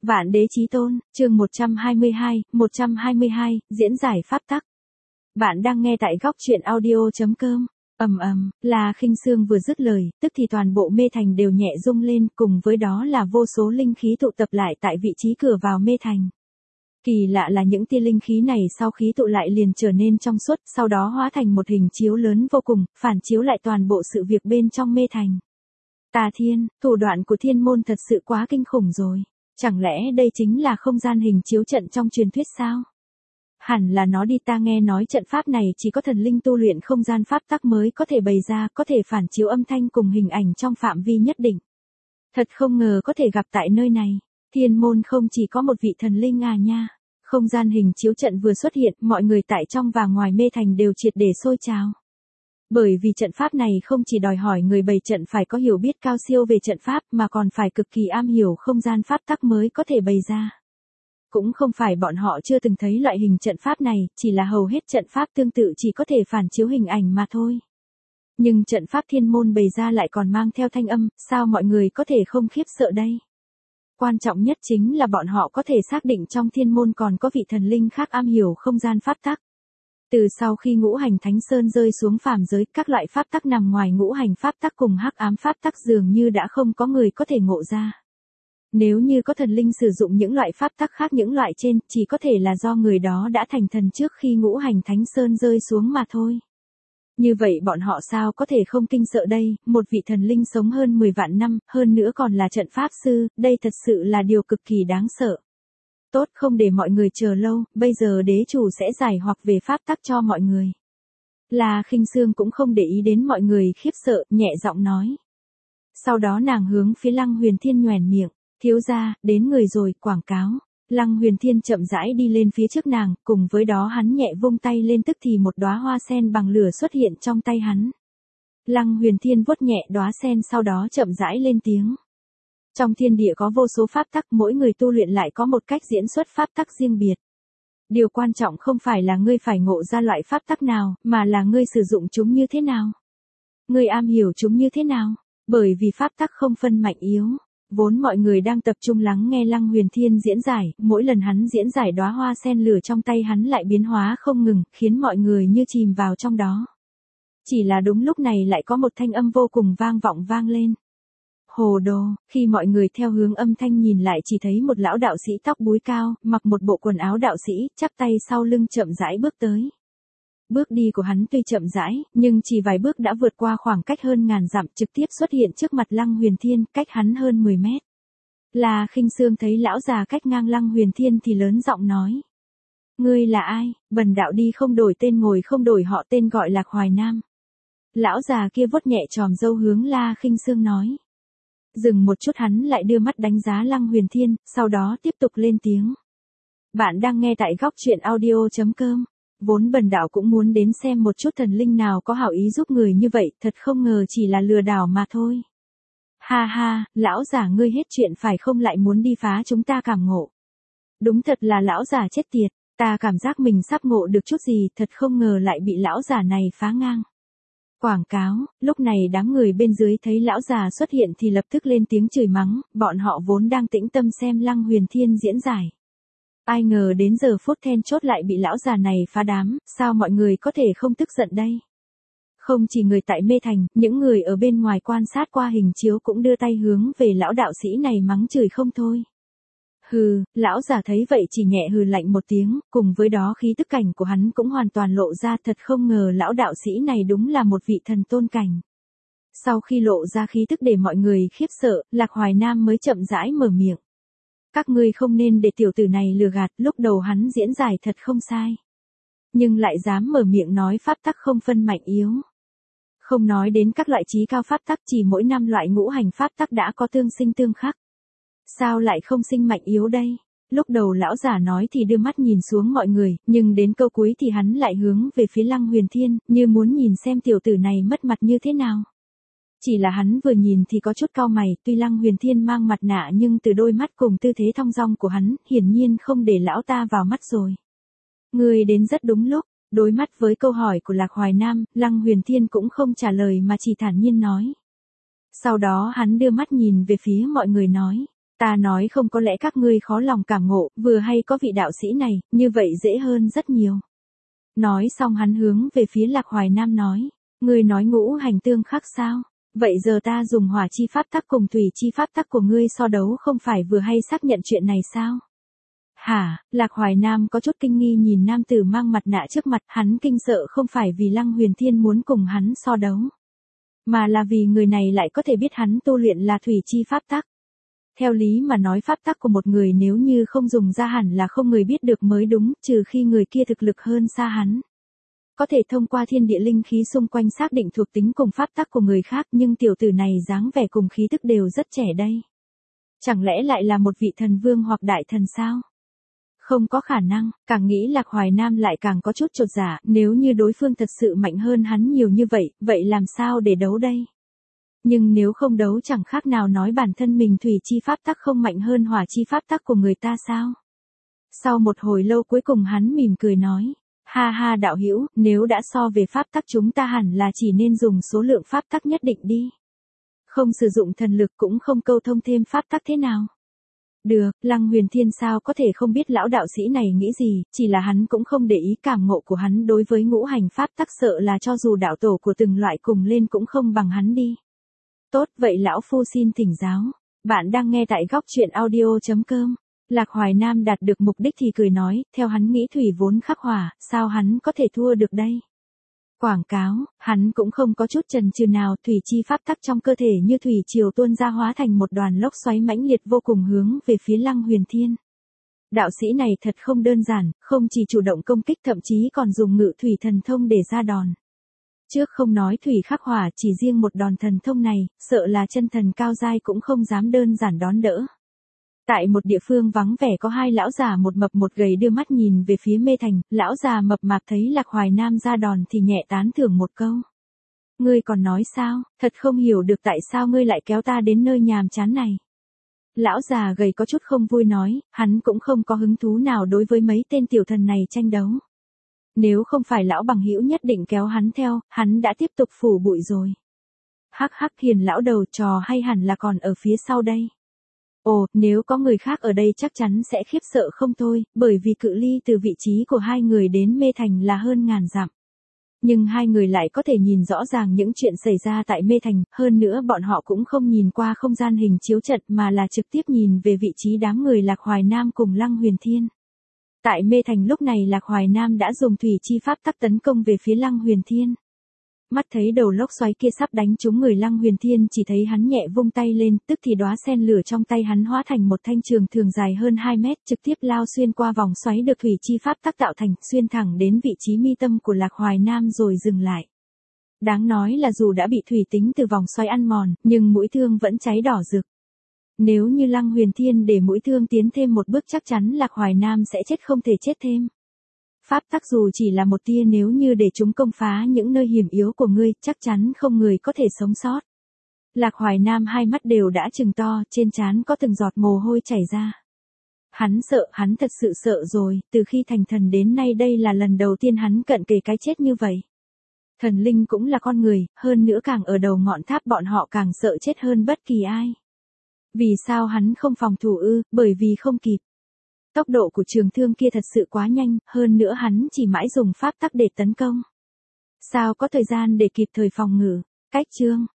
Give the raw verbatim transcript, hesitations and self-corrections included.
Vạn Đế Chí Tôn, chương một trăm hai mươi hai, một trăm hai mươi hai, diễn giải pháp tắc. Bạn đang nghe tại góc truyện audio chấm com. Ầm ầm, là Khinh Sương vừa dứt lời, tức thì toàn bộ mê thành đều nhẹ rung lên, cùng với đó là vô số linh khí tụ tập lại tại vị trí cửa vào mê thành. Kỳ lạ là những tia linh khí này sau khí tụ lại liền trở nên trong suốt, sau đó hóa thành một hình chiếu lớn vô cùng, phản chiếu lại toàn bộ sự việc bên trong mê thành. Tà Thiên, thủ đoạn của Thiên môn thật sự quá kinh khủng rồi. Chẳng lẽ đây chính là không gian hình chiếu trận trong truyền thuyết sao? Hẳn là nó đi, ta nghe nói trận pháp này chỉ có thần linh tu luyện không gian pháp tắc mới có thể bày ra, có thể phản chiếu âm thanh cùng hình ảnh trong phạm vi nhất định. Thật không ngờ có thể gặp tại nơi này. Thiên môn không chỉ có một vị thần linh à nha. Không gian hình chiếu trận vừa xuất hiện, mọi người tại trong và ngoài mê thành đều triệt để sôi trào. Bởi vì trận pháp này không chỉ đòi hỏi người bày trận phải có hiểu biết cao siêu về trận pháp mà còn phải cực kỳ am hiểu không gian pháp tắc mới có thể bày ra. Cũng không phải bọn họ chưa từng thấy loại hình trận pháp này, chỉ là hầu hết trận pháp tương tự chỉ có thể phản chiếu hình ảnh mà thôi. Nhưng trận pháp thiên môn bày ra lại còn mang theo thanh âm, sao mọi người có thể không khiếp sợ đây? Quan trọng nhất chính là bọn họ có thể xác định trong thiên môn còn có vị thần linh khác am hiểu không gian pháp tắc. Từ sau khi ngũ hành thánh sơn rơi xuống phàm giới, các loại pháp tắc nằm ngoài ngũ hành pháp tắc cùng hắc ám pháp tắc dường như đã không có người có thể ngộ ra. Nếu như có thần linh sử dụng những loại pháp tắc khác những loại trên, chỉ có thể là do người đó đã thành thần trước khi ngũ hành thánh sơn rơi xuống mà thôi. Như vậy bọn họ sao có thể không kinh sợ đây, một vị thần linh sống hơn mười vạn năm, hơn nữa còn là trận pháp sư, đây thật sự là điều cực kỳ đáng sợ. Tốt, không để mọi người chờ lâu, bây giờ đế chủ sẽ giải hoặc về pháp tắc cho mọi người. Là Khinh Sương cũng không để ý đến mọi người khiếp sợ, nhẹ giọng nói. Sau đó nàng hướng phía Lăng Huyền Thiên nhoẻn miệng, thiếu gia, đến người rồi, quảng cáo. Lăng Huyền Thiên chậm rãi đi lên phía trước nàng, cùng với đó hắn nhẹ vung tay lên tức thì một đóa hoa sen bằng lửa xuất hiện trong tay hắn. Lăng Huyền Thiên vuốt nhẹ đóa sen sau đó chậm rãi lên tiếng. Trong thiên địa có vô số pháp tắc, mỗi người tu luyện lại có một cách diễn xuất pháp tắc riêng biệt. Điều quan trọng không phải là ngươi phải ngộ ra loại pháp tắc nào, mà là ngươi sử dụng chúng như thế nào. Ngươi am hiểu chúng như thế nào, bởi vì pháp tắc không phân mạnh yếu. Vốn mọi người đang tập trung lắng nghe Lăng Huyền Thiên diễn giải, mỗi lần hắn diễn giải đóa hoa sen lửa trong tay hắn lại biến hóa không ngừng, khiến mọi người như chìm vào trong đó. Chỉ là đúng lúc này lại có một thanh âm vô cùng vang vọng vang lên. Hồ đồ, khi mọi người theo hướng âm thanh nhìn lại chỉ thấy một lão đạo sĩ tóc búi cao, mặc một bộ quần áo đạo sĩ, chắp tay sau lưng chậm rãi bước tới. Bước đi của hắn tuy chậm rãi, nhưng chỉ vài bước đã vượt qua khoảng cách hơn ngàn dặm trực tiếp xuất hiện trước mặt Lăng Huyền Thiên, cách hắn hơn mười mét. Là Khinh Sương thấy lão già cách ngang Lăng Huyền Thiên thì lớn giọng nói. Ngươi là ai, bần đạo đi không đổi tên ngồi không đổi họ, tên gọi Lạc Hoài Nam. Lão già kia vuốt nhẹ tròm râu hướng La Khinh Sương nói. Dừng một chút hắn lại đưa mắt đánh giá Lăng Huyền Thiên, sau đó tiếp tục lên tiếng. Bạn đang nghe tại góc truyện audio chấm com. Vốn bần đạo cũng muốn đến xem một chút thần linh nào có hảo ý giúp người như vậy, thật không ngờ chỉ là lừa đảo mà thôi. Ha ha, lão giả ngươi hết chuyện phải không, lại muốn đi phá chúng ta cảm ngộ. Đúng thật là lão giả chết tiệt, ta cảm giác mình sắp ngộ được chút gì, thật không ngờ lại bị lão giả này phá ngang. Quảng cáo, lúc này đám người bên dưới thấy lão già xuất hiện thì lập tức lên tiếng chửi mắng, bọn họ vốn đang tĩnh tâm xem Lăng Huyền Thiên diễn giải. Ai ngờ đến giờ phút then chốt lại bị lão già này phá đám, sao mọi người có thể không tức giận đây? Không chỉ người tại mê thành, những người ở bên ngoài quan sát qua hình chiếu cũng đưa tay hướng về lão đạo sĩ này mắng chửi không thôi. Hừ, lão già thấy vậy chỉ nhẹ hừ lạnh một tiếng, cùng với đó khí tức cảnh của hắn cũng hoàn toàn lộ ra, thật không ngờ lão đạo sĩ này đúng là một vị thần tôn cảnh. Sau khi lộ ra khí tức để mọi người khiếp sợ, Lạc Hoài Nam mới chậm rãi mở miệng. Các ngươi không nên để tiểu tử này lừa gạt, lúc đầu hắn diễn giải thật không sai. Nhưng lại dám mở miệng nói pháp tắc không phân mạnh yếu. Không nói đến các loại trí cao pháp tắc, chỉ mỗi năm loại ngũ hành pháp tắc đã có tương sinh tương khắc. Sao lại không sinh mạnh yếu đây? Lúc đầu lão giả nói thì đưa mắt nhìn xuống mọi người, nhưng đến câu cuối thì hắn lại hướng về phía Lăng Huyền Thiên, như muốn nhìn xem tiểu tử này mất mặt như thế nào. Chỉ là hắn vừa nhìn thì có chút cau mày, tuy Lăng Huyền Thiên mang mặt nạ nhưng từ đôi mắt cùng tư thế thong dong của hắn, hiển nhiên không để lão ta vào mắt rồi. Người đến rất đúng lúc, đối mắt với câu hỏi của Lạc Hoài Nam, Lăng Huyền Thiên cũng không trả lời mà chỉ thản nhiên nói. Sau đó hắn đưa mắt nhìn về phía mọi người nói. Ta nói không, có lẽ các ngươi khó lòng cảm ngộ, vừa hay có vị đạo sĩ này, như vậy dễ hơn rất nhiều. Nói xong hắn hướng về phía Lạc Hoài Nam nói, ngươi nói ngũ hành tương khắc sao? Vậy giờ ta dùng hỏa chi pháp tắc cùng thủy chi pháp tắc của ngươi so đấu không phải vừa hay xác nhận chuyện này sao? Hả? Lạc Hoài Nam có chút kinh nghi nhìn nam tử mang mặt nạ trước mặt, hắn kinh sợ không phải vì Lăng Huyền Thiên muốn cùng hắn so đấu, mà là vì người này lại có thể biết hắn tu luyện là thủy chi pháp tắc. Theo lý mà nói, pháp tắc của một người nếu như không dùng ra hẳn là không người biết được mới đúng, trừ khi người kia thực lực hơn xa hắn. Có thể thông qua thiên địa linh khí xung quanh xác định thuộc tính cùng pháp tắc của người khác, nhưng tiểu tử này dáng vẻ cùng khí thức đều rất trẻ đây. Chẳng lẽ lại là một vị thần vương hoặc đại thần sao? Không có khả năng, càng nghĩ Lạc Hoài Nam lại càng có chút chột dạ, nếu như đối phương thật sự mạnh hơn hắn nhiều như vậy, vậy làm sao để đấu đây? Nhưng nếu không đấu chẳng khác nào nói bản thân mình thủy chi pháp tắc không mạnh hơn hỏa chi pháp tắc của người ta sao? Sau một hồi lâu cuối cùng hắn mỉm cười nói, ha ha đạo hữu, nếu đã so về pháp tắc chúng ta hẳn là chỉ nên dùng số lượng pháp tắc nhất định đi. Không sử dụng thần lực cũng không câu thông thêm pháp tắc thế nào? Được, Lăng Huyền Thiên sao có thể không biết lão đạo sĩ này nghĩ gì, chỉ là hắn cũng không để ý cảm ngộ của hắn đối với ngũ hành pháp tắc, sợ là cho dù đạo tổ của từng loại cùng lên cũng không bằng hắn đi. Tốt, vậy lão phu xin thỉnh giáo. Bạn đang nghe tại góc truyện audio chấm com. Lạc Hoài Nam đạt được mục đích thì cười nói, theo hắn nghĩ thủy vốn khắc hỏa, sao hắn có thể thua được đây? Quảng cáo, hắn cũng không có chút chần chừ nào, thủy chi pháp tắc trong cơ thể như thủy triều tuôn ra hóa thành một đoàn lốc xoáy mãnh liệt vô cùng hướng về phía Lăng Huyền Thiên. Đạo sĩ này thật không đơn giản, không chỉ chủ động công kích thậm chí còn dùng ngự thủy thần thông để ra đòn. Trước không nói thủy khắc hỏa, chỉ riêng một đòn thần thông này, sợ là chân thần cao giai cũng không dám đơn giản đón đỡ. Tại một địa phương vắng vẻ có hai lão già một mập một gầy đưa mắt nhìn về phía Mê Thành, lão già mập mạp thấy Lạc Hoài Nam ra đòn thì nhẹ tán thưởng một câu. Ngươi còn nói sao, thật không hiểu được tại sao ngươi lại kéo ta đến nơi nhàm chán này. Lão già gầy có chút không vui nói, hắn cũng không có hứng thú nào đối với mấy tên tiểu thần này tranh đấu. Nếu không phải lão bằng hữu nhất định kéo hắn theo, hắn đã tiếp tục phủ bụi rồi. Hắc hắc, Hiền lão đầu, trò hay hẳn là còn ở phía sau đây. Ồ, nếu có người khác ở đây chắc chắn sẽ khiếp sợ không thôi, bởi vì cự ly từ vị trí của hai người đến Mê Thành là hơn ngàn dặm. Nhưng hai người lại có thể nhìn rõ ràng những chuyện xảy ra tại Mê Thành, hơn nữa bọn họ cũng không nhìn qua không gian hình chiếu trận mà là trực tiếp nhìn về vị trí đám người Lạc Hoài Nam cùng Lăng Huyền Thiên. Tại Mê Thành lúc này Lạc Hoài Nam đã dùng thủy chi pháp tắc tấn công về phía Lăng Huyền Thiên. Mắt thấy đầu lốc xoáy kia sắp đánh trúng người Lăng Huyền Thiên, chỉ thấy hắn nhẹ vung tay lên, tức thì đóa sen lửa trong tay hắn hóa thành một thanh trường thường dài hơn hai mét, trực tiếp lao xuyên qua vòng xoáy được thủy chi pháp tắc tạo thành, xuyên thẳng đến vị trí mi tâm của Lạc Hoài Nam rồi dừng lại. Đáng nói là dù đã bị thủy tính từ vòng xoáy ăn mòn, nhưng mũi thương vẫn cháy đỏ rực. Nếu như Lăng Huyền Thiên để mũi thương tiến thêm một bước chắc chắn Lạc Hoài Nam sẽ chết không thể chết thêm. Pháp tắc dù chỉ là một tia, nếu như để chúng công phá những nơi hiểm yếu của ngươi, chắc chắn không người có thể sống sót. Lạc Hoài Nam hai mắt đều đã trừng to, trên trán có từng giọt mồ hôi chảy ra. Hắn sợ, hắn thật sự sợ rồi, từ khi thành thần đến nay đây là lần đầu tiên hắn cận kề cái chết như vậy. Thần linh cũng là con người, hơn nữa càng ở đầu ngọn tháp bọn họ càng sợ chết hơn bất kỳ ai. Vì sao hắn không phòng thủ ư? Bởi vì không kịp. Tốc độ của trường thương kia thật sự quá nhanh, hơn nữa hắn chỉ mãi dùng pháp tắc để tấn công. Sao có thời gian để kịp thời phòng ngự? Cách chương